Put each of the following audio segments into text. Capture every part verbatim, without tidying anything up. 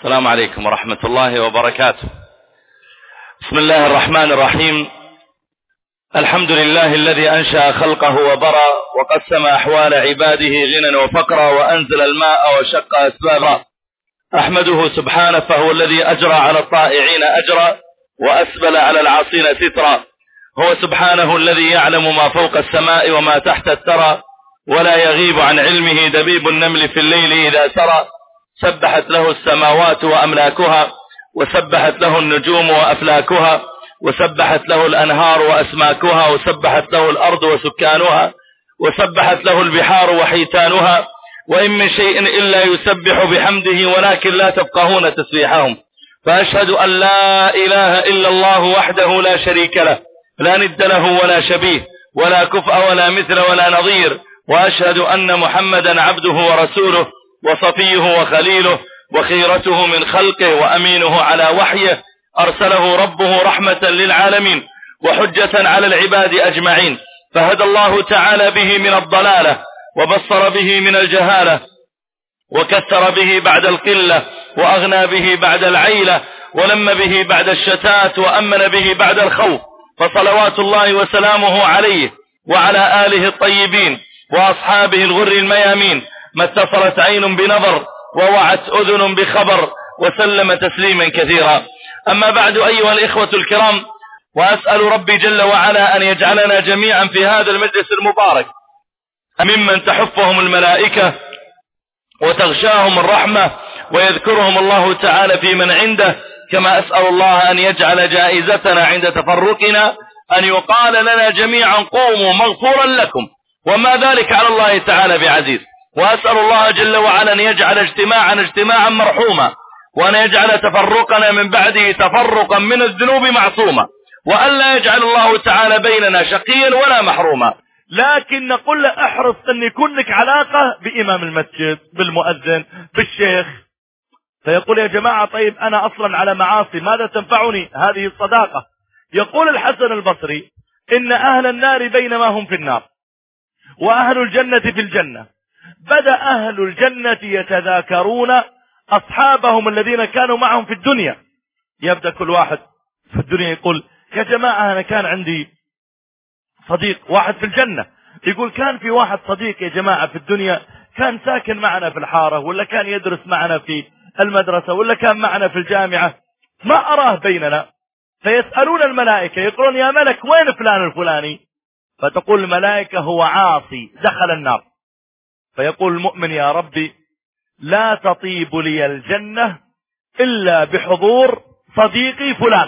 السلام عليكم ورحمة الله وبركاته. بسم الله الرحمن الرحيم. الحمد لله الذي أنشأ خلقه وبرى وقسم أحوال عباده غنى وفقرا وأنزل الماء وشق أسبابا. أحمده سبحانه فهو الذي أجرى على الطائعين أجرا وأسبل على العاصين سترا. هو سبحانه الذي يعلم ما فوق السماء وما تحت الثرى، ولا يغيب عن علمه دبيب النمل في الليل إذا سرى. سبحت له السماوات وأملاكها، وسبحت له النجوم وأفلاكها، وسبحت له الأنهار وأسماكها، وسبحت له الأرض وسكانها، وسبحت له البحار وحيتانها. وإن من شيء إلا يسبح بحمده ولكن لا تفقهون تسبيحهم. فأشهد أن لا إله إلا الله وحده لا شريك له، لا ند له ولا شبيه ولا كفء ولا مثل ولا نظير. وأشهد أن محمدا عبده ورسوله وصفيه وخليله وخيرته من خلقه وأمينه على وحيه، أرسله ربه رحمة للعالمين وحجة على العباد أجمعين. فهدى الله تعالى به من الضلالة، وبصر به من الجهالة، وكثر به بعد القلة، وأغنى به بعد العيلة، ولم به بعد الشتات، وأمن به بعد الخوف. فصلوات الله وسلامه عليه وعلى آله الطيبين وأصحابه الغر الميامين، ما اتصلت عين بنظر ووعت أذن بخبر، وسلم تسليما كثيرا. أما بعد أيها الإخوة الكرام، وأسأل ربي جل وعلا أن يجعلنا جميعا في هذا المجلس المبارك ممن تحفهم الملائكة وتغشاهم الرحمة ويذكرهم الله تعالى في من عنده. كما أسأل الله أن يجعل جائزتنا عند تفرقنا أن يقال لنا جميعا قوموا مغفورا لكم، وما ذلك على الله تعالى بعزيز. وأسأل الله جل وعلا أن يجعل اجتماعنا اجتماعا مرحوما، وأن يجعل تفرقنا من بعده تفرقا من الذنوب معصوما، وأن لا يجعل الله تعالى بيننا شقيا ولا محروما. لكن نقول له احرص أن يكون لك علاقة بإمام المسجد، بالمؤذن، بالشيخ. فيقول يا جماعة طيب أنا أصلا على معاصي، ماذا تنفعني هذه الصداقة؟ يقول الحسن البصري إن أهل النار بينما هم في النار وأهل الجنة في الجنة، بدأ أهل الجنة يتذاكرون أصحابهم الذين كانوا معهم في الدنيا. يبدأ كل واحد في الدنيا يقول يا جماعة أنا كان عندي صديق واحد في الجنة، يقول كان في واحد صديق يا جماعة في الدنيا كان ساكن معنا في الحارة، ولا كان يدرس معنا في المدرسة، ولا كان معنا في الجامعة، ما أراه بيننا. فيسألون الملائكة يقولون يا ملك وين فلان الفلاني؟ فتقول الملائكة هو عاصي دخل النار. فيقول المؤمن يا ربي لا تطيب لي الجنة إلا بحضور صديقي فلان.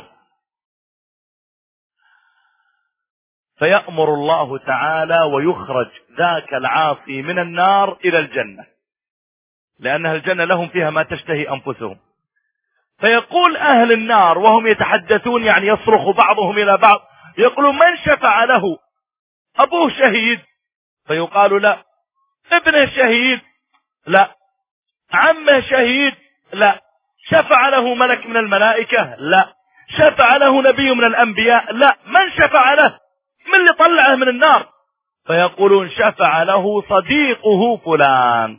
فيأمر الله تعالى ويخرج ذاك العاصي من النار إلى الجنة، لأنها الجنة لهم فيها ما تشتهي أنفسهم. فيقول أهل النار وهم يتحدثون، يعني يصرخ بعضهم إلى بعض، يقولون من شفع له؟ أبوه شهيد؟ فيقال لا. ابنه شهيد؟ لا. عمه شهيد؟ لا. شفع له ملك من الملائكة؟ لا. شفع له نبي من الأنبياء؟ لا. من شفع له؟ من اللي طلعه من النار؟ فيقولون شفع له صديقه فلان.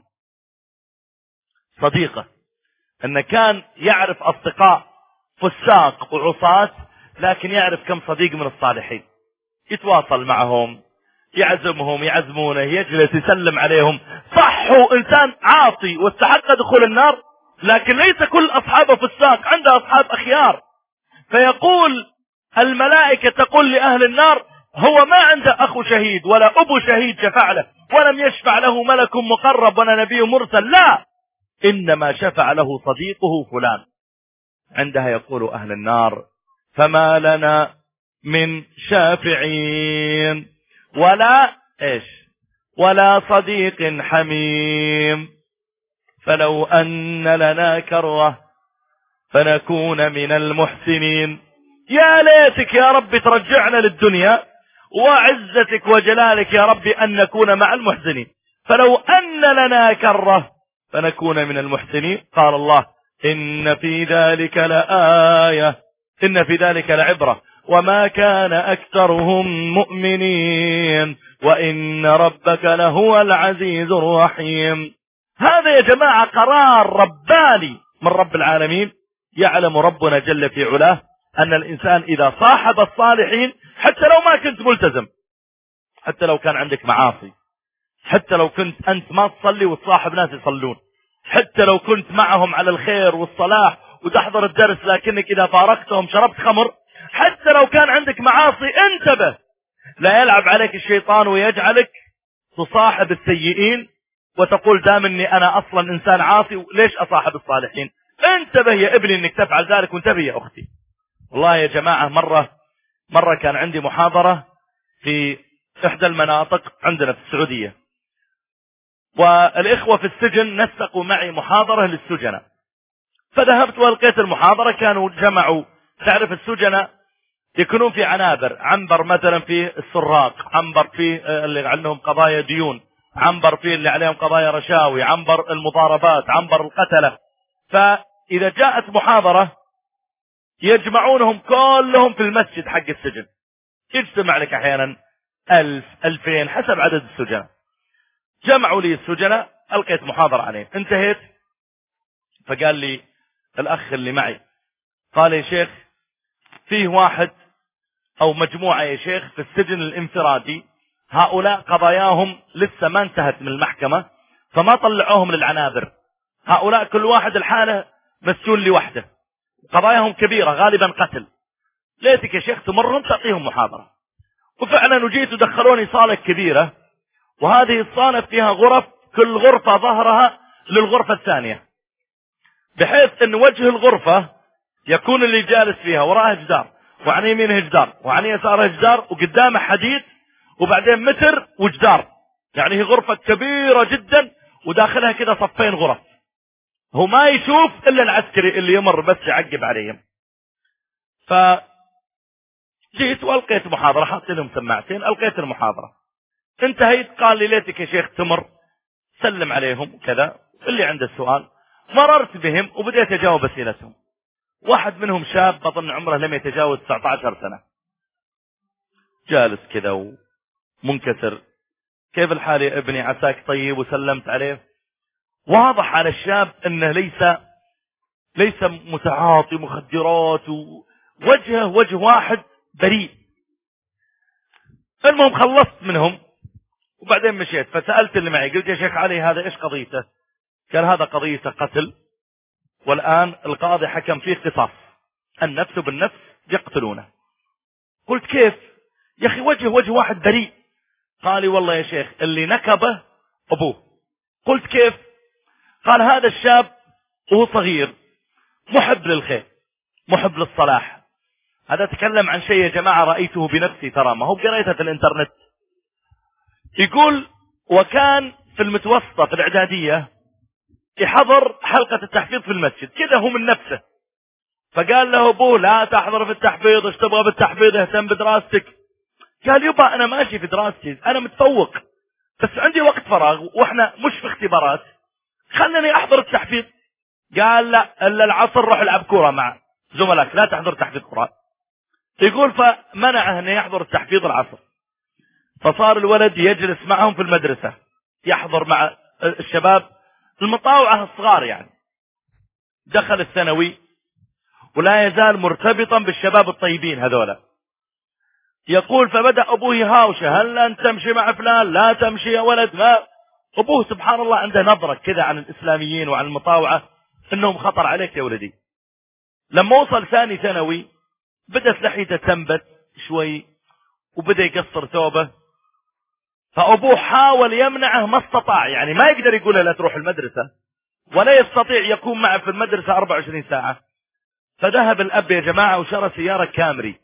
صديقه أن كان يعرف أصدقاء فساق وعصاة، لكن يعرف كم صديق من الصالحين، يتواصل معهم، يعزمهم، يعزمونه، يجلس يسلم عليهم. صح هو إنسان عاصي واستحق دخول النار، لكن ليس كل أصحابه فساق، عنده أصحاب أخيار. فيقول الملائكة تقول لأهل النار هو ما عنده أخو شهيد ولا أبو شهيد شفع له، ولم يشفع له ملك مقرب ولا نبي مرسل، لا، إنما شفع له صديقه فلان. عندها يقول أهل النار فما لنا من شافعين ولا إيش ولا صديق حميم، فلو أن لنا كرة فنكون من المحسنين. يا ليتك يا رب ترجعنا للدنيا، وعزتك وجلالك يا رب أن نكون مع المحسنين. فلو أن لنا كرة فنكون من المحسنين. قال الله إن في ذلك لآية، إن في ذلك لعبرة، وما كان أكثرهم مؤمنين وإن ربك لهو العزيز الرحيم. هذا يا جماعة قرار رباني من رب العالمين. يعلم ربنا جل في علاه أن الإنسان إذا صاحب الصالحين، حتى لو ما كنت ملتزم، حتى لو كان عندك معاصي، حتى لو كنت أنت ما تصلي وتصاحب ناس يصلون، حتى لو كنت معهم على الخير والصلاح وتحضر الدرس، لكنك إذا فارقتهم شربت خمر، حتى لو كان عندك معاصي، انتبه لا يلعب عليك الشيطان ويجعلك تصاحب السيئين وتقول دام اني انا اصلا انسان عاصي ليش اصاحب الصالحين. انتبه يا ابني انك تفعل ذلك، وانتبه يا اختي. والله يا جماعة مرة مرة كان عندي محاضرة في احدى المناطق عندنا في السعودية، والاخوة في السجن نسقوا معي محاضرة للسجناء، فذهبت والقيت المحاضرة. كانوا جمعوا، تعرف السجناء يكونون في عنابر، عنبر مثلا في السراق، عنبر في اللي عندهم قضايا ديون، عنبر في اللي عليهم قضايا رشاوي، عنبر المضاربات، عنبر القتلة. فإذا جاءت محاضرة يجمعونهم كلهم في المسجد حق السجن، يجتمع لك أحيانا ألف ألفين حسب عدد السجناء. جمعوا لي السجناء، ألقيت محاضرة عليهم، انتهيت فقال لي الأخ اللي معي، قال يا شيخ فيه واحد أو مجموعة يا شيخ في السجن الانفرادي، هؤلاء قضاياهم لسه ما انتهت من المحكمة فما طلعوهم للعنابر، هؤلاء كل واحد الحالة مسجون لوحده، قضاياهم كبيرة غالبا قتل، ليتك يا شيخ تمرهم تعطيهم محاضرة. وفعلا وجيت ودخلوني صالة كبيرة، وهذه الصالة فيها غرف، كل غرفة ظهرها للغرفة الثانية، بحيث ان وجه الغرفة يكون اللي جالس فيها وراءه جدار، وعن يمينه جدار، وعن يساره جدار، وقدامه حديد، وبعدين متر وجدار، يعني هي غرفة كبيرة جدا وداخلها كده صفين غرف، هو ما يشوف الا العسكري اللي يمر بس يعقب عليهم. فجيت والقيت محاضرة، حاطين لهم سماعتين، القيت المحاضرة، انتهيت قال لي ليتك يا شيخ تمر سلم عليهم كذا، اللي عنده السؤال. مررت بهم وبديت اجاوب اسئلتهم. واحد منهم شاب بطن عمره لم يتجاوز تسعة عشر سنة، جالس كذا ومنكسر، كيف الحال يا ابني عساك طيب، وسلمت عليه. واضح على الشاب انه ليس ليس متعاطي مخدرات، ووجهه وجه واحد بريء. المهم خلصت منهم وبعدين مشيت، فسألت اللي معي قلت يا شيخ علي هذا ايش قضيته؟ قال هذا قضيته قتل، والآن القاضي حكم فيه قصاص، النفس بالنفس يقتلونه. قلت كيف يا أخي، وجه وجه واحد بريء. قال لي والله يا شيخ اللي نكبه أبوه. قلت كيف؟ قال هذا الشاب وهو صغير محب للخير محب للصلاح. هذا تكلم عن شيء يا جماعة رأيته بنفسي، ترى ما هو قريته في الانترنت. يقول وكان في المتوسطة في الإعدادية يحضر حلقة التحفيظ في المسجد كذا هو من نفسه، فقال له أبوه لا تحضر في التحفيظ، ايش تبغى بالتحفيظ، اهتم بدراستك. قال يبا أنا ماشي في دراستي، أنا متفوق، بس عندي وقت فراغ وإحنا مش في اختبارات، خلني أحضر التحفيظ. قال لا إلا العصر روح العب كورة مع زملائك، لا تحضر تحفيظ قرآن. يقول فمنعه أنه يحضر التحفيظ العصر، فصار الولد يجلس معهم في المدرسة، يحضر مع الشباب المطاوعة الصغار يعني. دخل الثانوي ولا يزال مرتبطا بالشباب الطيبين هذولا. يقول فبدأ أبوه يهاوشه، هل أنت تمشي مع فلان؟ لا تمشي يا ولد. ما أبوه سبحان الله عنده نظرة كذا عن الإسلاميين وعن المطاوعة إنهم خطر عليك يا ولدي. لما وصل ثاني ثانوي بدأت لحيته تنبت شوي وبدأ يقصر ثوبه، فأبوه حاول يمنعه ما استطاع، يعني ما يقدر يقول له لا تروح المدرسة ولا يستطيع يكون معه في المدرسة أربعة وعشرين ساعة. فذهب الأب يا جماعة وشرى سيارة كامري،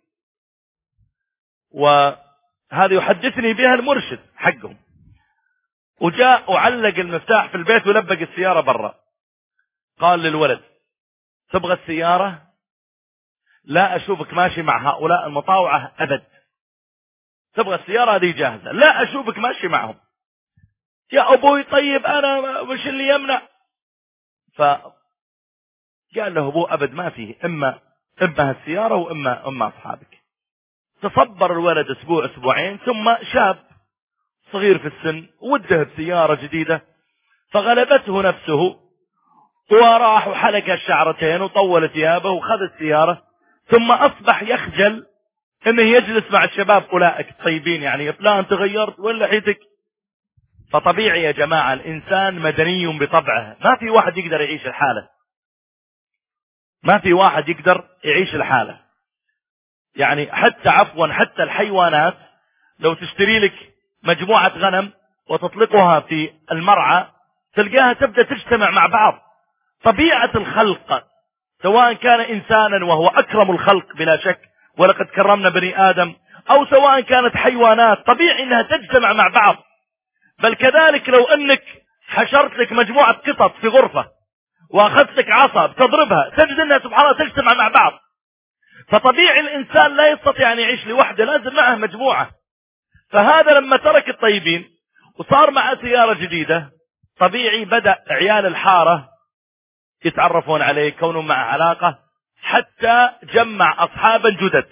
وهذا يحدثني بها المرشد حقهم، وجاء وعلق المفتاح في البيت ولبق السيارة برا. قال للولد تبغى السيارة؟ لا أشوفك ماشي مع هؤلاء المطاوعة أبد. تبغى السيارة هذه جاهزة، لا أشوفك ماشي معهم. يا أبوي طيب أنا مش اللي يمنع. فقال له أبوه أبد ما فيه، إما إما السيارة وإما إما أصحابك. تصبر الولد أسبوع أسبوعين، ثم شاب صغير في السن وده بسيارة جديدة، فغلبته نفسه وراح وحلق الشعرتين وطول ثيابه وخذ السيارة، ثم أصبح يخجل انه يجلس مع الشباب اولئك الطيبين، يعني فلان تغيرت ولا لحيتك. فطبيعي يا جماعة الانسان مدني بطبعه، ما في واحد يقدر يعيش الحالة، ما في واحد يقدر يعيش الحالة. يعني حتى عفوا حتى الحيوانات لو تشتري لك مجموعة غنم وتطلقها في المرعى تلقاها تبدأ تجتمع مع بعض. طبيعة الخلق سواء كان انسانا وهو اكرم الخلق بلا شك، ولقد كرمنا بني ادم، او سواء كانت حيوانات طبيعي انها تجتمع مع بعض. بل كذلك لو انك حشرت لك مجموعة قطط في غرفة واخذت لك عصا بتضربها تجد انها سبحان الله تجتمع مع بعض. فطبيعي الانسان لا يستطيع ان يعيش لوحده، لازم معه مجموعة. فهذا لما ترك الطيبين وصار مع سيارة جديدة، طبيعي بدأ عيال الحارة يتعرفون عليه، يكونون معه علاقة، حتى جمع أصحابا جدد.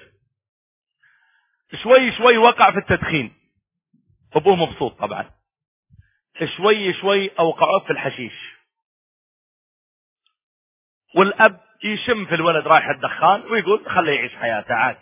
شوي شوي وقع في التدخين، أبوه مبسوط طبعا. شوي شوي أوقعوه في الحشيش، والأب يشم في الولد رايح الدخان ويقول خليه يعيش حياته عادي.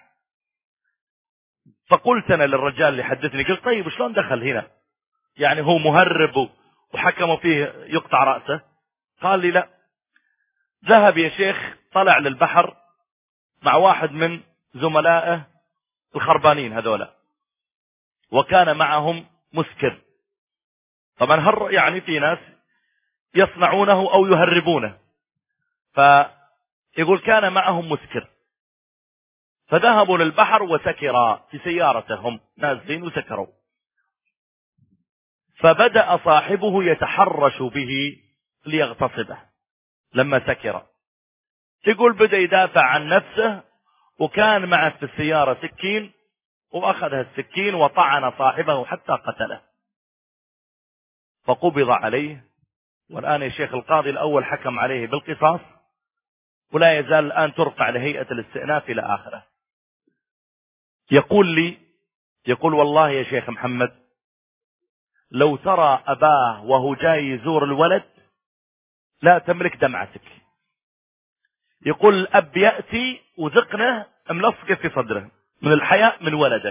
فقلت أنا للرجال اللي حدثني، قلت طيب شلون دخل هنا؟ يعني هو مهرب وحكموا فيه يقطع رأسه؟ قال لي لا، ذهب يا شيخ طلع للبحر مع واحد من زملائه الخربانين هذولا، وكان معهم مسكر. طبعا هر يعني في ناس يصنعونه او يهربونه، فيقول كان معهم مسكر، فذهبوا للبحر وسكرا في سيارتهم نازلين وسكروا. فبدأ صاحبه يتحرش به ليغتصبه لما سكر. يقول بدأ يدافع عن نفسه، وكان معه في السيارة سكين، وأخذ السكين وطعن صاحبه حتى قتله، فقبض عليه. والآن يا شيخ القاضي الأول حكم عليه بالقصاص، ولا يزال الآن ترفع لهيئة الاستئناف إلى آخره. يقول لي يقول والله يا شيخ محمد لو ترى أباه وهو جاي يزور الولد لا تملك دمعتك. يقول الأب يأتي وذقنه ملصقة في صدره من الحياء من ولده.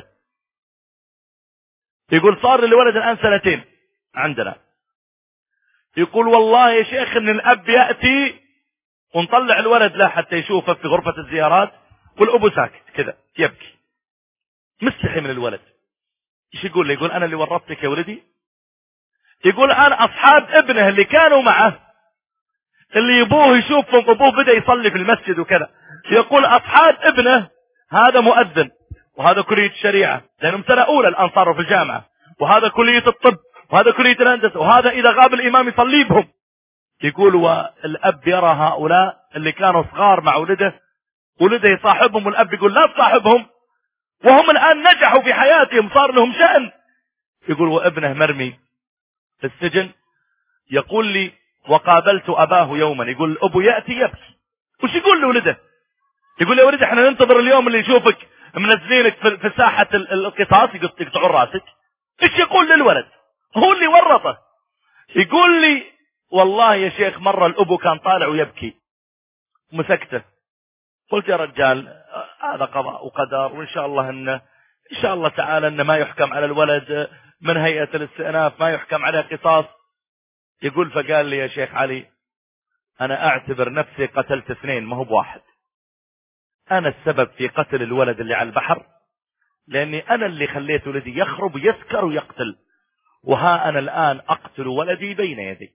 يقول صار للولد الآن سنتين عندنا. يقول والله يا شيخ ان الأب يأتي ونطلع الولد له حتى يشوفه في غرفة الزيارات، والأب ساكت كذا يبكي مستحي من الولد. ايش يقول لي؟ يقول أنا اللي ورطتك يا ولدي. يقول أنا أصحاب ابنه اللي كانوا معه اللي يبوه يشوفهم، أبوه بدأ يصلي في المسجد وكذا، يقول أصحاب ابنه هذا مؤذن، وهذا كلية الشريعة لأنهم سنة أولى الآن صاروا في الجامعة، وهذا كلية الطب، وهذا كلية الهندسة، وهذا إذا غاب الإمام يصلي بهم. يقول والأب يرى هؤلاء اللي كانوا صغار مع ولده، ولده يصاحبهم، والأب يقول لا تصاحبهم، وهم الآن نجحوا في حياتهم صار لهم شأن. يقول وابنه مرمي في السجن. يقول لي وقابلت أباه يوما، يقول الأب يأتي يبكي. وش يقول لولده؟ يقول يا ولد احنا ننتظر اليوم اللي يشوفك منزلينك في ساحة القصاص يقطعون راسك. ايش يقول للولد؟ هو اللي ورطه. يقول لي والله يا شيخ مرة الأب كان طالع ويبكي مسكته. قلت يا رجال هذا قضاء وقدر، وإن شاء الله إن إن شاء الله تعالى إن ما يحكم على الولد من هيئة الاستئناف، ما يحكم عليه قصاص. يقول فقال لي يا شيخ علي أنا أعتبر نفسي قتلت اثنين ما هو بواحد. أنا السبب في قتل الولد اللي على البحر، لأني أنا اللي خليت ولدي يخرب ويسكر ويقتل، وها أنا الآن أقتل ولدي بين يدي.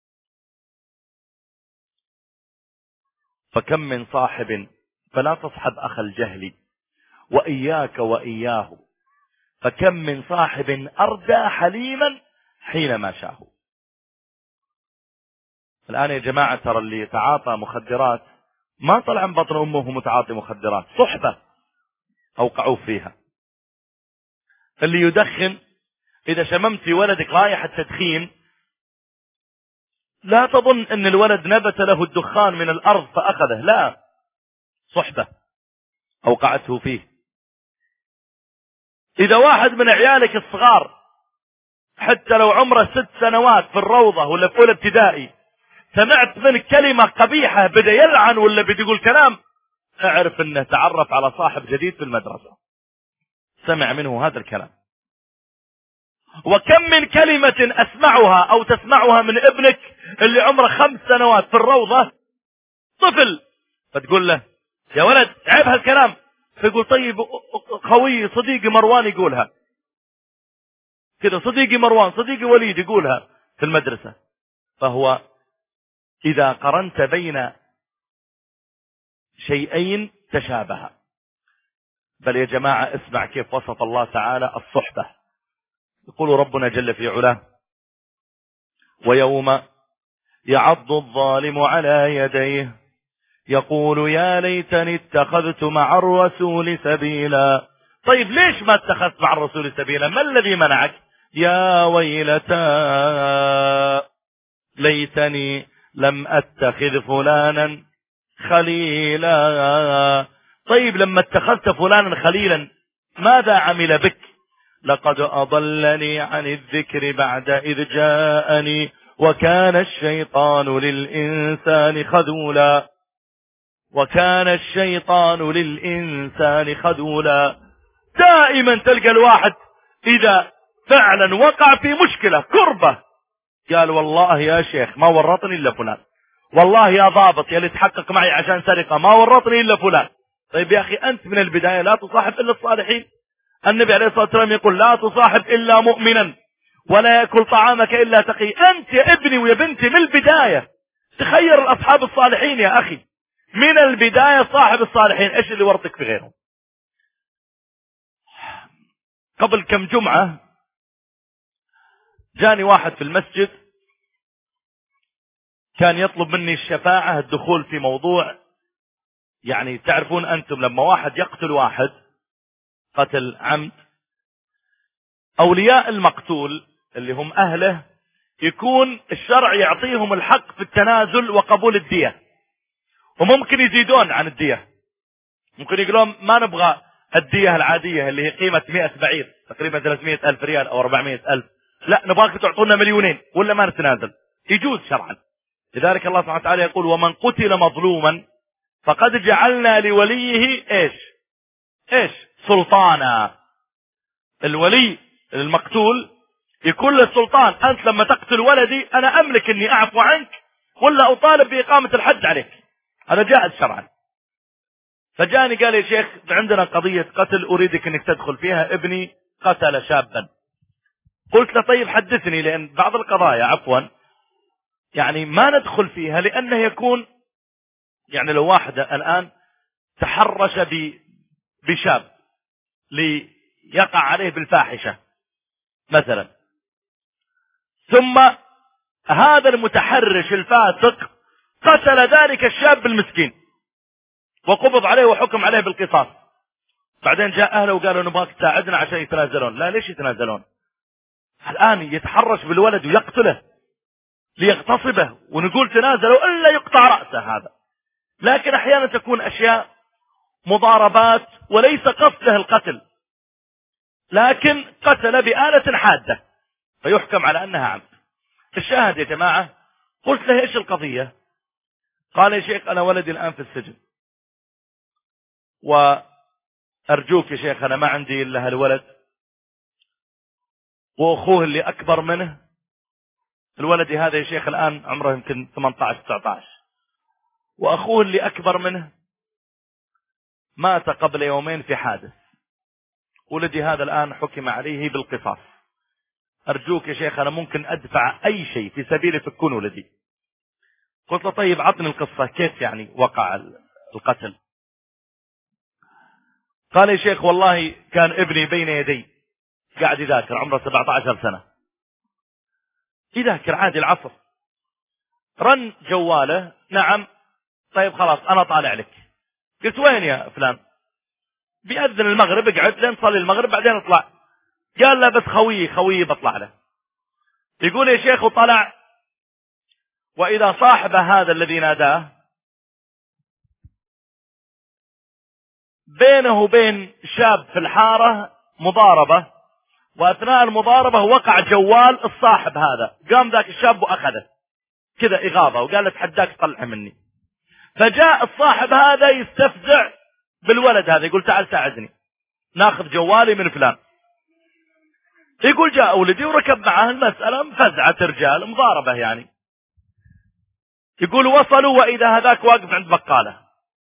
فكم من صاحب فلا تصحب أخ الجهل وإياك وإياه، فكم من صاحب أردى حليما حينما شاه. الآن يا جماعة ترى اللي يتعاطى مخدرات ما طلع من بطن أمه متعاطي مخدرات، صحبة أوقعوه فيها. اللي يدخن إذا شممتي ولدك رائحة التدخين لا تظن أن الولد نبت له الدخان من الأرض فأخذه، لا، صحبة أوقعته فيه. إذا واحد من عيالك الصغار حتى لو عمره ست سنوات في الروضة ولا في أولى ابتدائي سمعت منك كلمة قبيحة بدأ يلعن ولا بدأ يقول كلام، اعرف انه تعرف على صاحب جديد في المدرسة، سمع منه هذا الكلام. وكم من كلمة اسمعها او تسمعها من ابنك اللي عمره خمس سنوات في الروضة، طفل، فتقول له يا ولد عيب هالكلام، فيقول طيب خوي صديقي مروان يقولها كذا، صديقي مروان صديقي وليد يقولها في المدرسة. فهو إذا قرنت بين شيئين تشابها. بل يا جماعة اسمع كيف وصف الله تعالى الصحبة. يقول ربنا جل في علاه: ويوم يعض الظالم على يديه يقول يا ليتني اتخذت مع الرسول سبيلا. طيب ليش ما اتخذت مع الرسول سبيلا؟ ما الذي منعك؟ يا ويلتى ليتني لم اتخذ فلانا خليلا. طيب لما اتخذت فلانا خليلا ماذا عمل بك؟ لقد أضلني عن الذكر بعد إذ جاءني وكان الشيطان للإنسان خذولا. وكان الشيطان للإنسان خذولا. دائما تلقى الواحد إذا فعلا وقع في مشكلة كربة قال والله يا شيخ ما ورطني إلا فلان، والله يا ضابط يلي تحقق معي عشان سرقة ما ورطني إلا فلان. طيب يا أخي أنت من البداية لا تصاحب إلا الصالحين. النبي عليه الصلاة والسلام يقول لا تصاحب إلا مؤمنا ولا يأكل طعامك إلا تقي. أنت يا ابني ويا بنتي من البداية تخير الأصحاب الصالحين يا أخي، من البداية صاحب الصالحين. إيش اللي ورطك في غيرهم؟ قبل كم جمعة جاني واحد في المسجد كان يطلب مني الشفاعة، الدخول في موضوع، يعني تعرفون أنتم لما واحد يقتل واحد قتل عمد، أولياء المقتول اللي هم أهله يكون الشرع يعطيهم الحق في التنازل وقبول الدية، وممكن يزيدون عن الدية، ممكن يقولون ما نبغى الدية العادية اللي هي قيمة مئة بعير تقريبا ثلاثمئة ألف ريال أو أربعمئة ألف، لا نبغاك تعطونا مليونين ولا ما نتنازل. يجوز شرعا. لذلك الله سبحانه وتعالى يقول ومن قتل مظلوما فقد جعلنا لوليه ايش ايش سلطانا. الولي المقتول يكون له سلطان، انت لما تقتل ولدي انا املك اني اعفو عنك ولا اطالب باقامة الحد عليك، هذا جائز شرعا. فجاني قال يا شيخ عندنا قضية قتل اريدك انك تدخل فيها، ابني قتل شابا. قلت له طيب حدثني، لان بعض القضايا عفوا يعني ما ندخل فيها لانه يكون يعني لو واحد الان تحرش بشاب ليقع عليه بالفاحشة مثلا، ثم هذا المتحرش الفاسق قتل ذلك الشاب المسكين وقبض عليه وحكم عليه بالقصاص، بعدين جاء اهله وقالوا نبغاك تساعدنا عشان يتنازلون. لا ليش يتنازلون؟ الان يتحرش بالولد ويقتله ليغتصبه ونقول تنازلوا الا يقطع رأسه هذا. لكن احيانا تكون اشياء مضاربات وليس قصده القتل، لكن قتل بآلة حادة فيحكم على انها عمد. الشاهد يا جماعة قلت له ايش القضية؟ قال يا شيخ انا ولدي الان في السجن، وارجوك يا شيخ انا ما عندي الا هالولد واخوه اللي اكبر منه، الولد هذا يا شيخ الان عمره يمكن ثمانية عشر تسعة عشر، واخوه اللي اكبر منه مات قبل يومين في حادث، ولدي هذا الان حكم عليه بالقصاص. ارجوك يا شيخ انا ممكن ادفع اي شيء في سبيل فكون ولدي. قلت له طيب عطني القصة كيف يعني وقع القتل. قال يا شيخ والله كان ابني بين يدي قاعد يذاكر عمره سبعة عشر سنة، يذاكر عادي العصر، رن جواله نعم طيب خلاص انا طالع لك. قلت وين يا فلان؟ بيأذن المغرب اقعد لين صلي المغرب بعدين اطلع. قال لا بس خوي خوي بطلع له. يقول يا شيخ وطلع، واذا صاحب هذا الذي ناداه بينه وبين شاب في الحارة مضاربة، واثناء المضاربة وقع جوال الصاحب هذا، قام ذاك الشاب واخذه كذا إغاظة، وقال اتحداك طلع مني. فجاء الصاحب هذا يستفزع بالولد هذا، يقول تعال ساعدني ناخذ جوالي من فلان. يقول جاء ولدي وركب معاه، المسألة فزعة رجال، مضاربة يعني. يقول وصلوا وإذا هذاك واقف عند بقالة،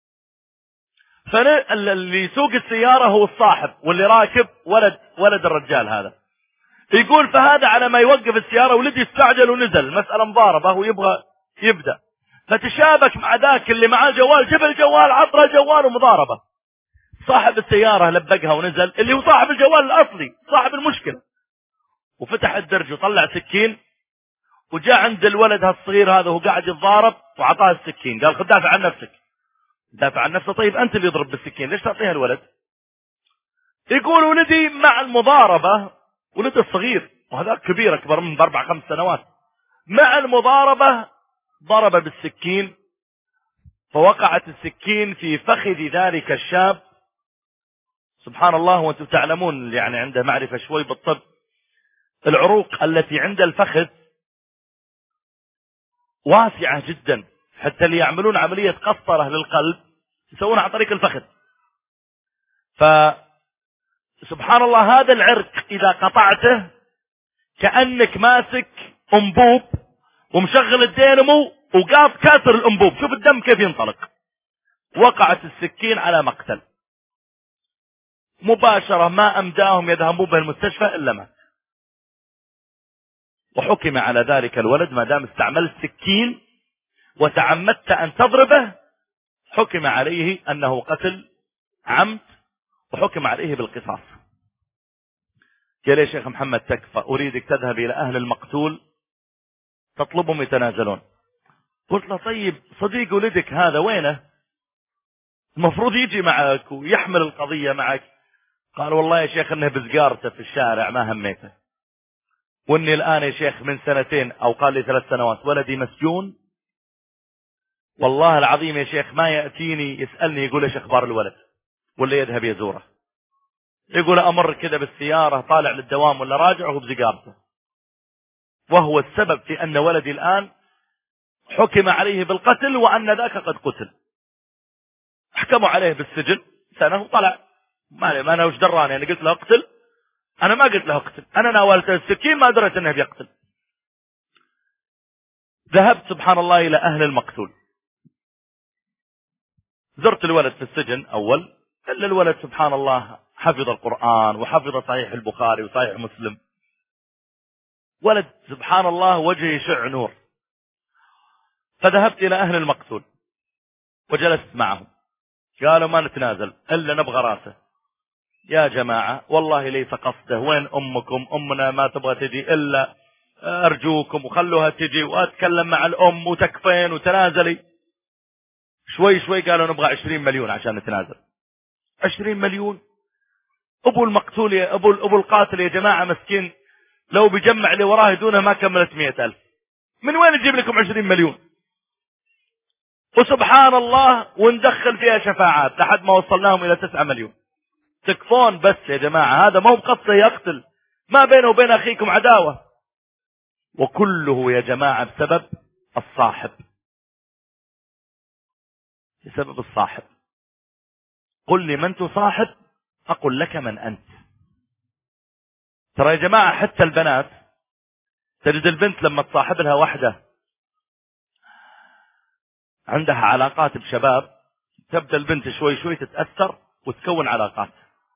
فاللي يسوق السيارة هو الصاحب، واللي راكب ولد ولد الرجال هذا. يقول فهذا على ما يوقف السيارة ولدي استعجل ونزل، المسألة مضاربة، هو يبغى يبدأ، فتشابك مع ذاك اللي معاه جوال، جاب الجوال عطره الجوال ومضاربة. صاحب السيارة لبقها ونزل، اللي هو صاحب الجوال الأصلي صاحب المشكلة، وفتح الدرج وطلع سكين، وجاء عند الولد هالصغير هذا وهو قاعد يتضارب وعطاه السكين، قال خذ دافع عن نفسك. دافع عن نفسه؟ طيب أنت اللي يضرب بالسكين ليش تعطيها الولد؟ يقول ولدي مع المضاربة، ولد الصغير وهذا كبير أكبر من بأربع خمس سنوات، مع المضاربة ضرب بالسكين، فوقعت السكين في فخذ ذلك الشاب. سبحان الله، وانتم تعلمون يعني عنده معرفة شوي بالطب، العروق التي عند الفخذ واسعة جدا، حتى اللي يعملون عملية قسطرة للقلب يسوونها عن طريق الفخذ. فسبحان الله هذا العرق إذا قطعته كأنك ماسك أنبوب ومشغل الدينمو وقاف كاسر الأنبوب، شوف الدم كيف ينطلق. وقعت السكين على مقتل مباشرة، ما أمداهم يذهبوا به المستشفى إلا مات. وحكم على ذلك الولد ما دام استعملت سكين وتعمدت أن تضربه، حكم عليه أنه قتل عمد، وحكم عليه بالقصاص. قال يا شيخ محمد تكفى، أريدك تذهب إلى أهل المقتول تطلبهم يتنازلون. قلت له طيب صديق ولدك هذا وينه؟ المفروض يجي معك ويحمل القضية معك. قال والله يا شيخ انه بزقارته في الشارع ما هميته، واني الآن يا شيخ من سنتين أو قال لي ثلاث سنوات ولدي مسجون، والله العظيم يا شيخ ما يأتيني يسألني يقول ايش اخبار الولد ولا يذهب يزوره. يقول امر كذا بالسيارة طالع للدوام ولا راجع وهو بزقارته، وهو السبب في ان ولدي الآن حكم عليه بالقتل وان ذاك قد قتل. حكموا عليه بالسجن سنة وطلع. ما ما انا وش دراني، انا قلت له اقتل؟ انا ما قلت له اقتل، انا ناولته السكين ما دريت انه بيقتل. ذهبت سبحان الله الى اهل المقتول، زرت الولد في السجن اول، الا الولد سبحان الله حفظ القرآن وحفظ صحيح البخاري وصحيح مسلم، ولد سبحان الله وجهه يشع نور. فذهبت الى اهل المقتول وجلست معهم، قالوا ما نتنازل الا نبغى راسه. يا جماعة والله ليس قصده، وين امكم؟ امنا ما تبغى تجي، الا ارجوكم وخلوها تجي واتكلم مع الام وتكفين وتنازلي. شوي شوي قالوا نبغى عشرين مليون عشان نتنازل. عشرين مليون؟ ابو المقتول يا ابو ابو القاتل يا جماعة مسكين لو بيجمع اللي وراه دونه ما كملت مئة الف، من وين نجيب لكم عشرين مليون؟ وسبحان الله وندخل فيها شفاعات لحد ما وصلناهم الى تسعة مليون. تكفون بس يا جماعة، هذا ما هو بقصده يقتل، ما بينه وبين اخيكم عداوة، وكله يا جماعة بسبب الصاحب، بسبب الصاحب. قل لي من تصاحب اقول لك من انت. ترى يا جماعة حتى البنات تجد البنت لما تصاحب لها واحدة عندها علاقات بشباب، تبدأ البنت شوي شوي تتأثر وتكون علاقات.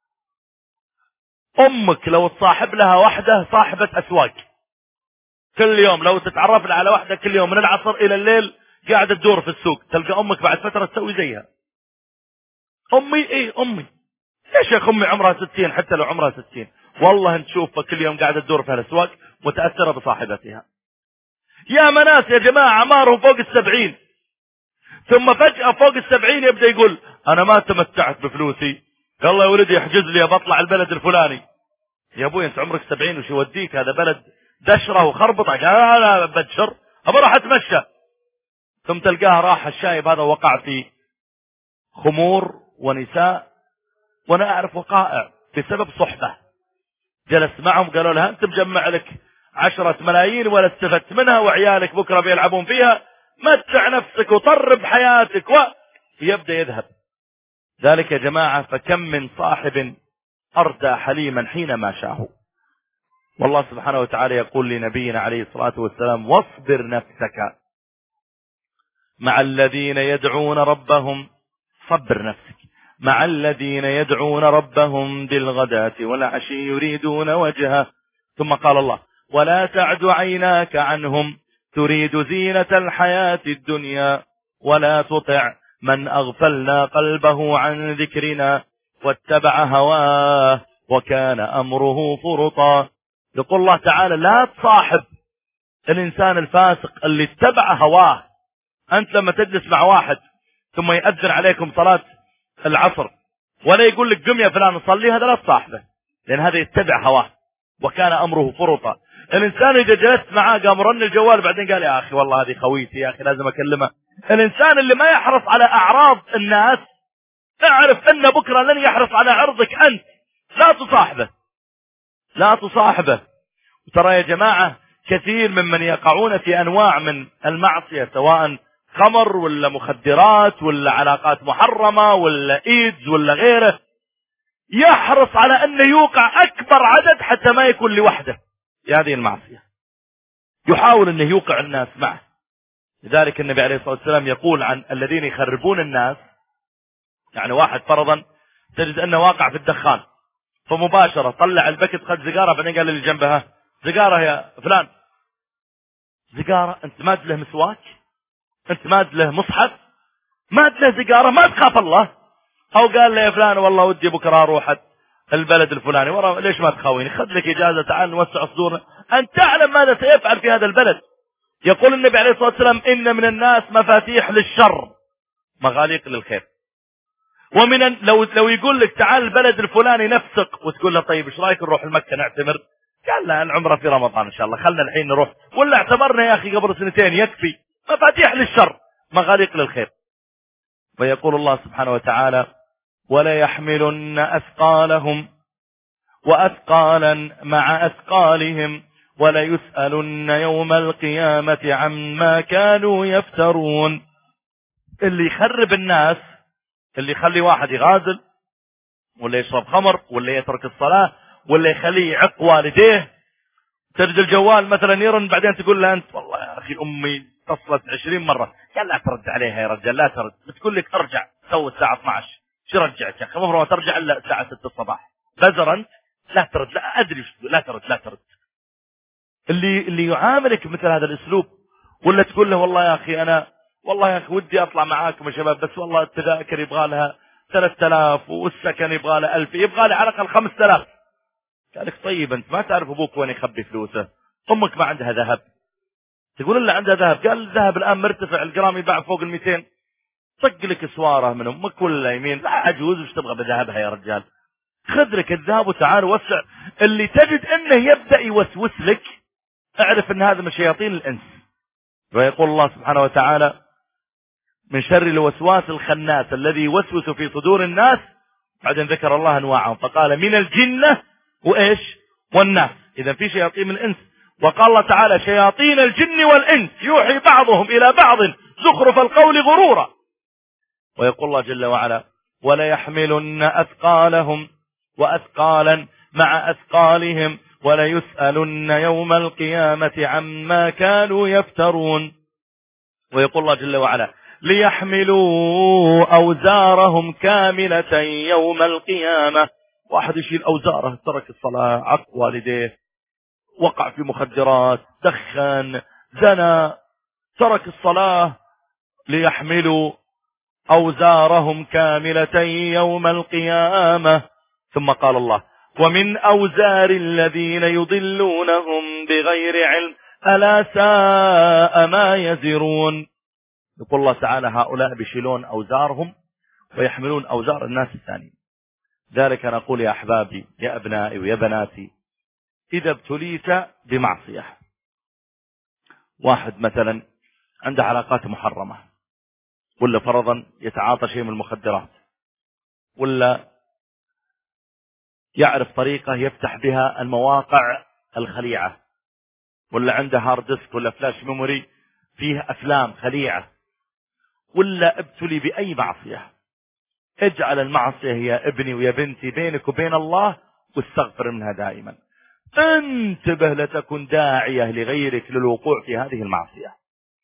امك لو تصاحب لها واحدة صاحبة اسواق، كل يوم لو تتعرف على واحدة كل يوم من العصر الى الليل قاعدة تدور في السوق، تلقى امك بعد فترة تسوي زيها. امي ايه امي يا شيخ، امي عمرها ستين، حتى لو عمرها ستين والله انت تشوفها كل يوم قاعدة تدور في الاسواق متأثرة بصاحبتها. يا مناس يا جماعة اعمارهم فوق السبعين، ثم فجأة فوق السبعين يبدأ يقول انا ما تمتعت بفلوسي، يلا يا ولدي احجز لي بطلع البلد الفلاني. يا ابوي انت عمرك سبعين وش يوديك، هذا بلد دشرة وخربطة. لا لا بدشر ابى راح اتمشى. ثم تلقاها راح الشايب هذا وقع في خمور ونساء، وانا اعرف وقائع بسبب صحبة. جلس معهم قالوا لها انت مجمع لك عشرة ملايين ولا استفدت منها، وعيالك بكرة بيلعبون فيها، متع نفسك وطرب حياتك ويبدأ يذهب. ذلك يا جماعة فكم من صاحب أردى حليما حينما شاهوا. والله سبحانه وتعالى يقول لنبينا عليه الصلاة والسلام: واصبر نفسك مع الذين يدعون ربهم، صبر نفسك مع الذين يدعون ربهم بالغداة والعشي يريدون وجهه. ثم قال الله: ولا تعد عيناك عنهم تريد زينة الحياة الدنيا ولا تطع من أغفلنا قلبه عن ذكرنا واتبع هواه وكان أمره فرطا. يقول الله تعالى: لا تصاحب الإنسان الفاسق اللي اتبع هواه. أنت لما تجلس مع واحد ثم يأذن عليكم صلاة العصر ولا يقول لك قم يا فلان نصلي، هذا لا تصاحبه، لأن هذا يتبع هواه وكان أمره فرطا. الإنسان إذا جلست معاه قام رن الجوال بعدين قال: يا أخي والله هذه خويتي، يا أخي لازم أكلمه. الإنسان اللي ما يحرص على أعراض الناس اعرف أن بكرة لن يحرص على عرضك أنت، لا تصاحبه لا تصاحبه. ترى يا جماعة كثير ممن يقعون في أنواع من المعصية، سواء خمر ولا مخدرات ولا علاقات محرمة ولا إيدز ولا غيره، يحرص على أن يوقع أكبر عدد حتى ما يكون لوحده في هذه المعصية، يحاول أنه يوقع الناس معه. لذلك النبي عليه الصلاة والسلام يقول عن الذين يخربون الناس، يعني واحد فرضا تجد أنه واقع في الدخان، فمباشرة طلع البكت خد زقارة، بعدين قال اللي جنبها: زقارة يا فلان، زقارة؟ أنت ما له مسواك؟ أنت ما له مصحف؟ ما له زقارة؟ ما تخاف الله؟ أو قال له: يا فلان والله ودي بكرة أروح البلد الفلاني، ورا ليش ما تخاويني؟ خذ لك إجازة، تعال نوسع صدورنا، أنت تعلم ماذا سيفعل في هذا البلد. يقول النبي عليه الصلاة والسلام: إن من الناس مفاتيح للشر مغاليق للخير. ومن لو لو يقول لك تعال البلد الفلاني نفسق، وتقول له: طيب ايش رايك نروح المكة نعتمر؟ قال: لا، العمرة في رمضان ان شاء الله، خلنا الحين نروح، ولا اعتمرنا يا اخي قبل سنتين يكفي. مفاتيح للشر مغاليق للخير. ويقول الله سبحانه وتعالى: ولا يحملن أثقالهم وأثقالا مع أثقالهم ولا يسألن يوم القيامة عما كانوا يفترون. اللي يخرب الناس، اللي يخلي واحد يغازل ولا يشرب خمر ولا يترك الصلاة ولا يخليه يعق والديه، ترد الجوال مثلا يرن، بعدين تقول له: أنت والله يا أخي أمي اتصلت عشرين مرة. قال: لا ترد عليها يا رجال، لا ترد، بتقول لك ارجع سوي الساعة اثني عشر، شو رجعك يا أخي؟ مفروض ما ترجع إلا الساعة ستة الصباح، بزر أنت، لا ترد، لا أدري، لا ترد لا ترد. اللي اللي يعاملك مثل هذا الأسلوب، ولا تقول له: والله يا أخي أنا والله يا أخي ودي أطلع معاكم يا شباب، بس والله التذاكر يبغى لها ثلاثة آلاف والسكن يبغى له ألف، يبغى له على الأقل خمسة آلاف. قال لك: طيب أنت ما تعرف أبوك وين يخبي فلوسه؟ أمك ما عندها ذهب؟ تقول إلا عندها ذهب. قال: الذهب الآن مرتفع، الجرام يباع فوق المئتين. طق لك سوارة من أمك ولا يمين، لا عجوز وش تبغى بذهبها يا رجال؟ خذ لك الذهب وتعال وسع. اللي تجد أنه يبدأ يوسوس لك، اعرف أن هذا من شياطين الإنس. ويقول الله سبحانه وتعالى: من شر الوسواس الخناس الذي يوسوس في صدور الناس. بعدين ذكر الله أنواعهم فقال: من الجنة وإيش والناس. إذا في شياطين من الإنس. وقال الله تعالى: شياطين الجن والإنس يوحي بعضهم إلى بعض زخرف القول غرورا. ويقول الله جل وعلا: ولا يحملن أثقالهم وأثقالا مع أثقالهم ولا يسألن يوم القيامة عما كانوا يفترون. ويقول الله جل وعلا: ليحملوا أوزارهم كاملة يوم القيامة. واحد يشيل أوزاره، ترك الصلاة، عق والديه، وقع في مخدرات، دخن، زنا، ترك الصلاة. ليحملوا أوزارهم كاملة يوم القيامة. ثم قال الله: ومن أوزار الذين يضلونهم بغير علم ألا ساء ما يزرون. يقول الله تعالى: هؤلاء بيشيلون أوزارهم ويحملون أوزار الناس الثانيين. ذلك نقول يا أحبابي يا أبنائي ويا بناتي: إذا ابتليت بمعصية، واحد مثلا عنده علاقات محرمة، ولا فرضا يتعاطى شيء من المخدرات، ولا يعرف طريقة يفتح بها المواقع الخليعة، ولا عنده هارد ديسك ولا فلاش ميموري فيه أفلام خليعة، ولا ابتلي بأي معصية، اجعل المعصية يا ابني ويا بنتي بينك وبين الله واستغفر منها دائما. انتبه لتكن داعية لغيرك للوقوع في هذه المعصية.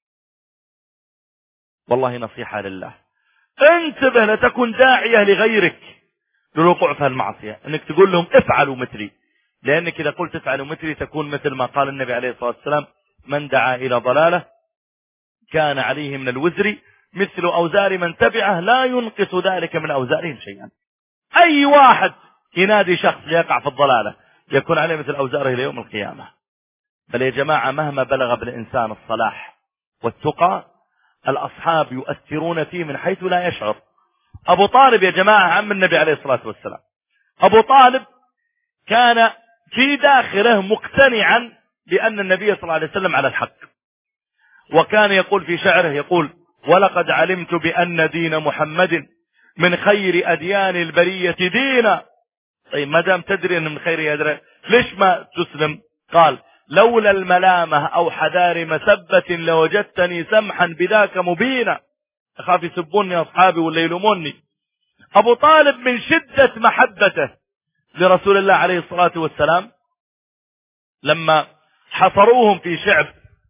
والله نصيحة لله، انتبه لتكن داعية لغيرك للوقوع في المعصية، انك تقول لهم افعلوا مثلي، لانك اذا قلت افعلوا مثلي تكون مثل ما قال النبي عليه الصلاة والسلام: من دعا الى ضلالة كان عليه من الوزر مثل اوزار من تبعه لا ينقص ذلك من اوزارهم شيئا. اي واحد ينادي شخص ليقع في الضلالة يكون عليه مثل اوزاره الى يوم القيامة. بل يا جماعة مهما بلغ بالانسان الصلاح والتقى الاصحاب يؤثرون فيه من حيث لا يشعر. ابو طالب يا جماعة عم النبي عليه الصلاة والسلام، ابو طالب كان في داخله مقتنعا بان النبي صلى الله عليه وسلم على الحق، وكان يقول في شعره، يقول: ولقد علمت بان دين محمد من خير اديان البرية دينا. طيب ما دام تدري ان من خير يدري ليش ما تسلم؟ قال: لولا الملامة او حذار مسبة لوجدتني سمحا بذاك مبينا. اخاف يسبوني اصحابي ولا يلوموني. ابو طالب من شدة محبته لرسول الله عليه الصلاة والسلام لما حصروهم في شعب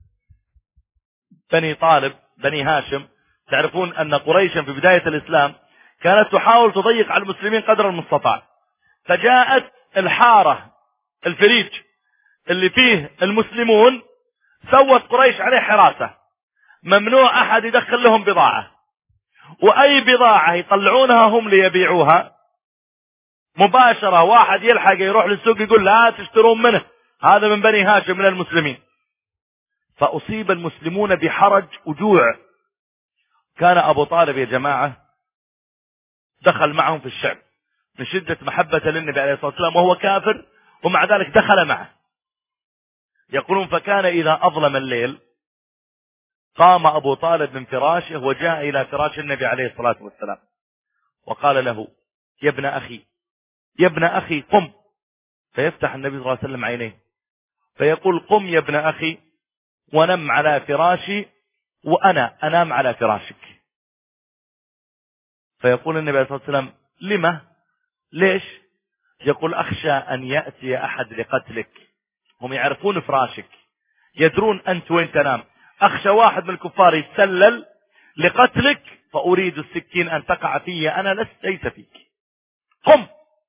بني طالب بني هاشم، تعرفون ان قريشا في بداية الاسلام كانت تحاول تضيق على المسلمين قدر المستطاع، فجاءت الحارة الفريج اللي فيه المسلمون، سوت قريش عليه حراسة، ممنوع احد يدخل لهم بضاعة، واي بضاعة يطلعونها هم ليبيعوها مباشرة واحد يلحق يروح للسوق يقول لا تشترون منه، هذا من بني هاشم من المسلمين. فأصيب المسلمون بحرج وجوع. كان أبو طالب يا جماعة دخل معهم في الشعب من شدة محبة للنبي عليه الصلاة والسلام وهو كافر، ومع ذلك دخل معه. يقولون: فكان إذا أظلم الليل قام أبو طالب من فراشه وجاء إلى فراش النبي عليه الصلاة والسلام وقال له: يا ابن أخي يا ابن أخي قم. فيفتح النبي صلى الله عليه وسلم عينيه فيقول: قم يا ابن أخي ونم على فراشي وأنا أنام على فراشك. فيقول النبي عليه الصلاة والسلام: لما؟ ليش؟ يقول: أخشى أن يأتي أحد لقتلك. هم يعرفون فراشك، يدرون أنت وين تنام، أخشى واحد من الكفار يتسلل لقتلك فأريد السكين أن تقع في أنا لست ليس فيك. قم.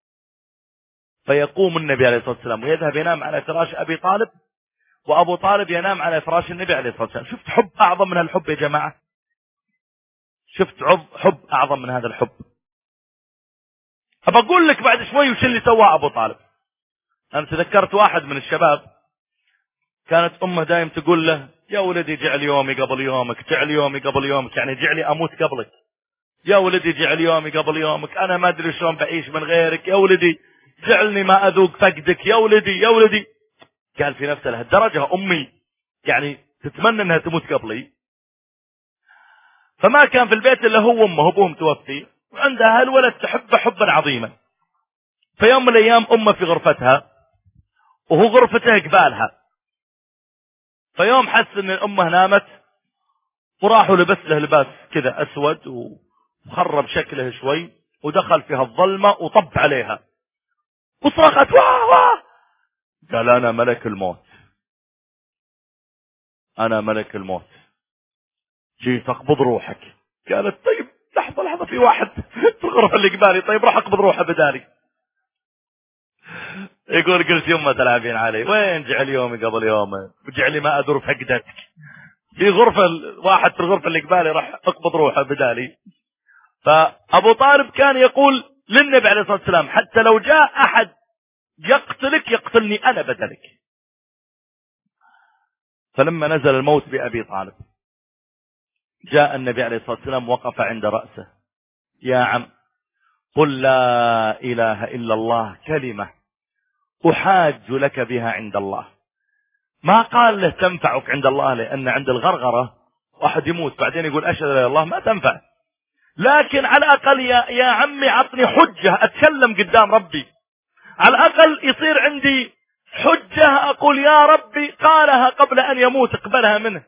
فيقوم النبي عليه الصلاة والسلام ويذهب ينام على فراش أبي طالب، وأبو طالب ينام على فراش النبي عليه الصلاة والسلام. شفت حب أعظم من الحب يا جماعة؟ شفت حب أعظم من هذا الحب؟ أبى أقول لك بعد شوي وش اللي سواه أبو طالب. أنا تذكرت واحد من الشباب كانت أمه دائم تقول له: يا ولدي جعل يومي قبل يومك، جعل يومي قبل يومك، يعني جعلي أموت قبلك. يا ولدي جعل يومي قبل يومك، أنا ما أدري شلون بعيش من غيرك. يا ولدي جعلني ما أذوق فقدك. يا ولدي يا ولدي. قال في نفسه: لهالدرجة أمي يعني تتمنى أنها تموت قبلي؟ فما كان في البيت إلا هو أمه، أبوه متوفي وعندها هالولد تحبه حبا عظيما. فيوم من الأيام أمه في غرفتها وهو غرفته قبالها، فيوم حس أن أمه نامت وراحوا لبس له لباس كذا أسود وخرب شكله شوي ودخل فيها الظلمة وطب عليها وصرخت: واه واه. قال: أنا ملك الموت، أنا ملك الموت، جيت أقبض روحك. قالت: طيب لحظة لحظة، في واحد في الغرفة اللي قبالي، طيب راح أقبض روحه بدالي. يقول: قلت يمه تلعبين علي، وين جعل يومي قبل يومه وجعلي ما أدور فقدتك، في غرفة واحد في الغرفة اللي قبالي راح أقبض روحه بدالي. فأبو طالب كان يقول للنبي عليه الصلاة والسلام: حتى لو جاء أحد يقتلك يقتلني أنا بدلك. فلما نزل الموت بأبي طالب جاء النبي عليه الصلاة والسلام وقف عند رأسه: يا عم قل لا إله إلا الله كلمة أحاج لك بها عند الله. ما قال له تنفعك عند الله، لأن عند الغرغرة واحد يموت بعدين يقول أشهد لا إله إلا الله ما تنفع، لكن على الأقل يا, يا عمي عطني حجة أتكلم قدام ربي، على الأقل يصير عندي حجة أقول يا ربي قالها قبل أن يموت اقبلها منه.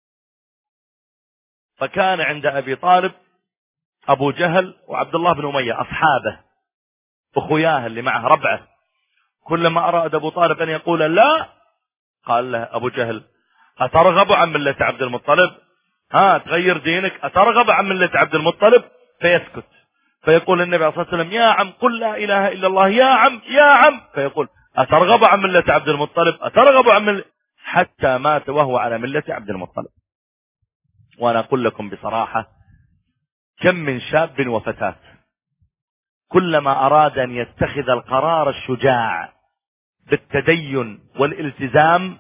فكان عند أبي طالب أبو جهل وعبد الله بن أمية أصحابه أخوياه اللي معه ربعه. كلما أراد أبو طالب أن يقول لا قال له أبو جهل أترغب عن ملة عبد المطلب؟ ها تغير دينك؟ أترغب عن ملة عبد المطلب؟ فيسكت. فيقول النبي صلى الله عليه وسلم يا عم قل لا إله إلا الله يا عم يا عم. فيقول أترغب عن ملة عبد المطلب؟ أترغب عن ملة، حتى مات وهو على ملة عبد المطلب. وأنا أقول لكم بصراحة كم من شاب وفتاة كلما أراد أن يتخذ القرار الشجاع بالتدين والالتزام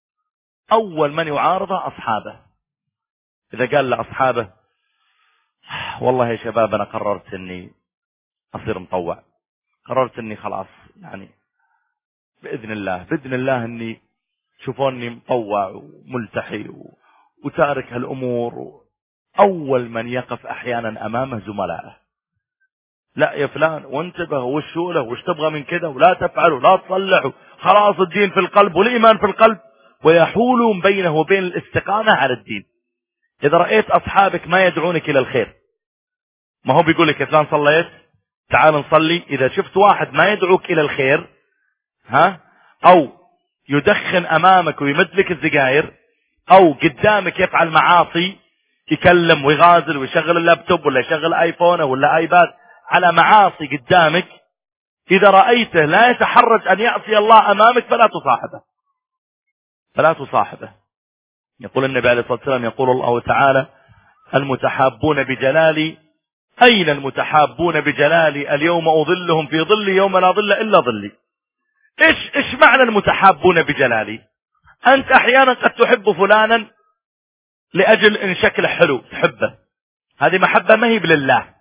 أول من يعارضه أصحابه. إذا قال لأصحابه والله يا شباب أنا قررت أني أصير مطوع، قررت أني خلاص يعني بإذن الله بإذن الله أني شوفوني مطوع وملتحي وتارك هالأمور، أول من يقف أحيانا أمامه زملائه. لا يا فلان وانتبه وشو له وش تبغى من كذا ولا تفعل ولا تصلح، خلاص الدين في القلب والإيمان في القلب، ويحولون بينه وبين الاستقامة على الدين. إذا رأيت أصحابك ما يدعونك إلى الخير، ما هو بيقول لك يا فلان صليت تعال نصلي، إذا شفت واحد ما يدعوك إلى الخير ها أو يدخن أمامك ويمد لك السجاير أو قدامك يفعل معاصي، يكلم ويغازل ويشغل اللابتوب ولا يشغل آيفونه ولا آيباد على معاصي قدامك، إذا رأيته لا يتحرج أن يعصي الله أمامك فلا تصاحبه فلا تصاحبه. يقول النبي عليه الصلاة والسلام يقول الله تعالى المتحابون بجلالي، أين المتحابون بجلالي؟ اليوم أظلهم في ظلي يوم لا ظل إلا ظلي. إيش إيش معنى المتحابون بجلالي؟ أنت أحيانا قد تحب فلانا لأجل إن شكله حلو تحبه، هذه محبة ما هي لله.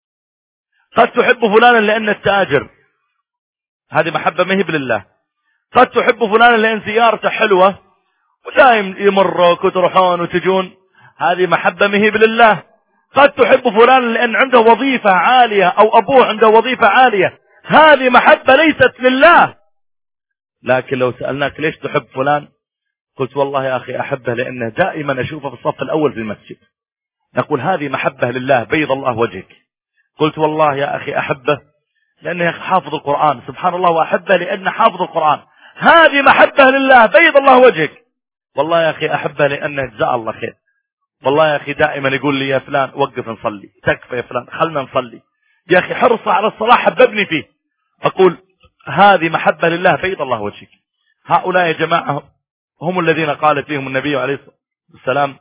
قد تحب فلانا لأنه التاجر، هذه محبة ما هي لله. قد تحب فلانا لأن زيارته حلوة ودائم يمرك وتروحون وتجون، هذه محبة ما هي لله. قد تحب فلانا لأن عنده وظيفة عالية أو أبوه عنده وظيفة عالية، هذه محبة ليست لله. لكن لو سألناك ليش تحب فلان؟ قلت والله يا أخي أحبه لأنه دائما أشوفه في الصف الأول في المسجد، نقول هذه محبة لله بيض الله وجهك. قلت والله يا أخي أحبه لأنه حافظ القرآن، سبحان الله، وأحبه لأنه حافظ القرآن، هذه محبة لله بيض الله وجهك. والله يا أخي أحبه لأنه جزاء الله خير، والله يا أخي دائما يقول لي يا فلان وقف نصلي، تكفى يا فلان خلنا نصلي، يا أخي حرص على الصلاة حببني فيه. أقول هذه محبة لله بيض الله وجهك. هؤلاء يا جماعة هم الذين قال فيهم النبي عليه الصلاة والسلام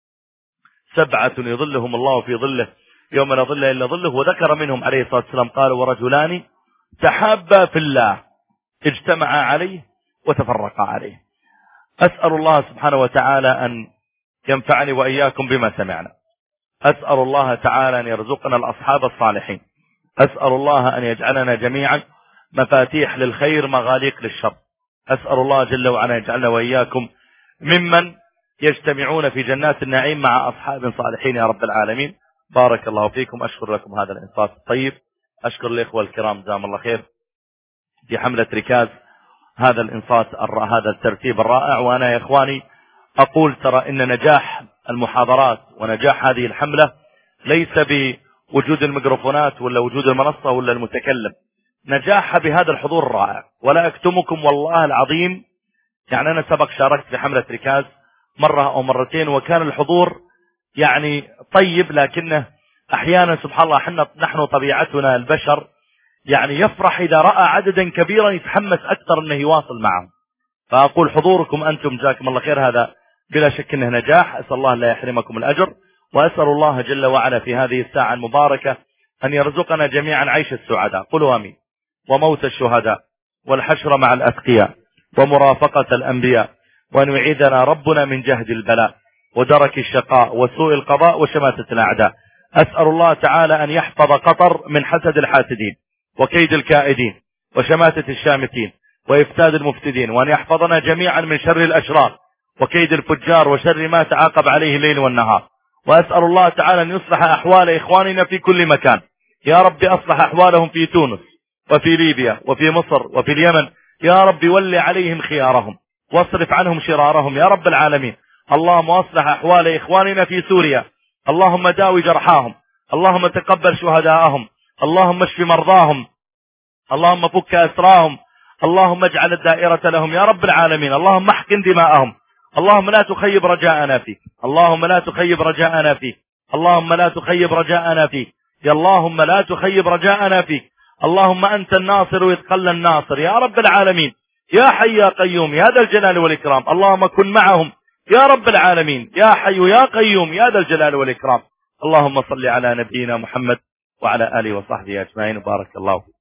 سبعة يظلهم الله في ظله يوم لا ظل إلا ظله، وذكر منهم عليه الصلاة والسلام قال ورجلان تحابا في الله اجتمعا عليه وتفرقا عليه. أسأل الله سبحانه وتعالى أن ينفعني وإياكم بما سمعنا. أسأل الله تعالى أن يرزقنا الأصحاب الصالحين. أسأل الله أن يجعلنا جميعا مفاتيح للخير مغاليق للشر. أسأل الله جل وعلا يجعلنا وإياكم ممن يجتمعون في جنات النعيم مع أصحاب صالحين يا رب العالمين. بارك الله فيكم. أشكر لكم هذا الإنصات الطيب. أشكر الإخوة الكرام جزاهم الله خير في حملة ركاز هذا الإنصات هذا الترتيب الرائع. وأنا يا إخواني أقول ترى إن نجاح المحاضرات ونجاح هذه الحملة ليس بوجود الميكروفونات ولا وجود المنصة ولا المتكلم، نجاحها بهذا الحضور الرائع. ولا أكتمكم والله العظيم، يعني أنا سبق شاركت في حملة ركاز مرة أو مرتين وكان الحضور يعني طيب، لكنه أحيانا سبحان الله حنا نحن طبيعتنا البشر يعني يفرح إذا رأى عددا كبيرا يتحمس أكثر أنه يواصل معهم. فأقول حضوركم أنتم جزاكم الله خير هذا بلا شك أنه نجاح. أسأل الله لا يحرمكم الأجر، وأسأل الله جل وعلا في هذه الساعة المباركة أن يرزقنا جميعا عيش السعداء، قلوا آمين، وموت الشهداء، والحشر مع الأتقياء، ومرافقة الأنبياء، وأن يعيذنا ربنا من جهد البلاء ودرك الشقاء وسوء القضاء وشماتة الأعداء. أسأل الله تعالى أن يحفظ قطر من حسد الحاسدين وكيد الكائدين وشماتة الشامتين وإفساد المفسدين، وأن يحفظنا جميعا من شر الأشرار وكيد الفجار وشر ما تعاقب عليه الليل والنهار. وأسأل الله تعالى أن يصلح أحوال إخواننا في كل مكان، يا رب أصلح أحوالهم في تونس وفي ليبيا وفي مصر وفي اليمن، يا رب ولي عليهم خيارهم واصرف عنهم شرارهم يا رب العالمين. اللهم اصلح أحوال إخواننا في سوريا، اللهم داوي جرحاهم، اللهم تقبل شهداءهم، اللهم اشف مرضاهم، اللهم فك أسراهم، اللهم اجعل الدائرة لهم يا رب العالمين. اللهم احقن دماءهم، اللهم لا تخيب رجاءنا فيك، اللهم لا تخيب رجاءنا فيك، اللهم لا تخيب رجاءنا فيك، يا اللهم لا تخيب رجاءنا فيك. اللهم أنت الناصر ويتقل الناصر يا رب العالمين، يا حي يا قيوم يا ذا الجلال والإكرام. اللهم كن معهم يا رب العالمين، يا حي يا قيوم يا ذا الجلال والإكرام. اللهم صل على نبينا محمد وعلى آله وصحبه أجمعين. بارك الله فيك.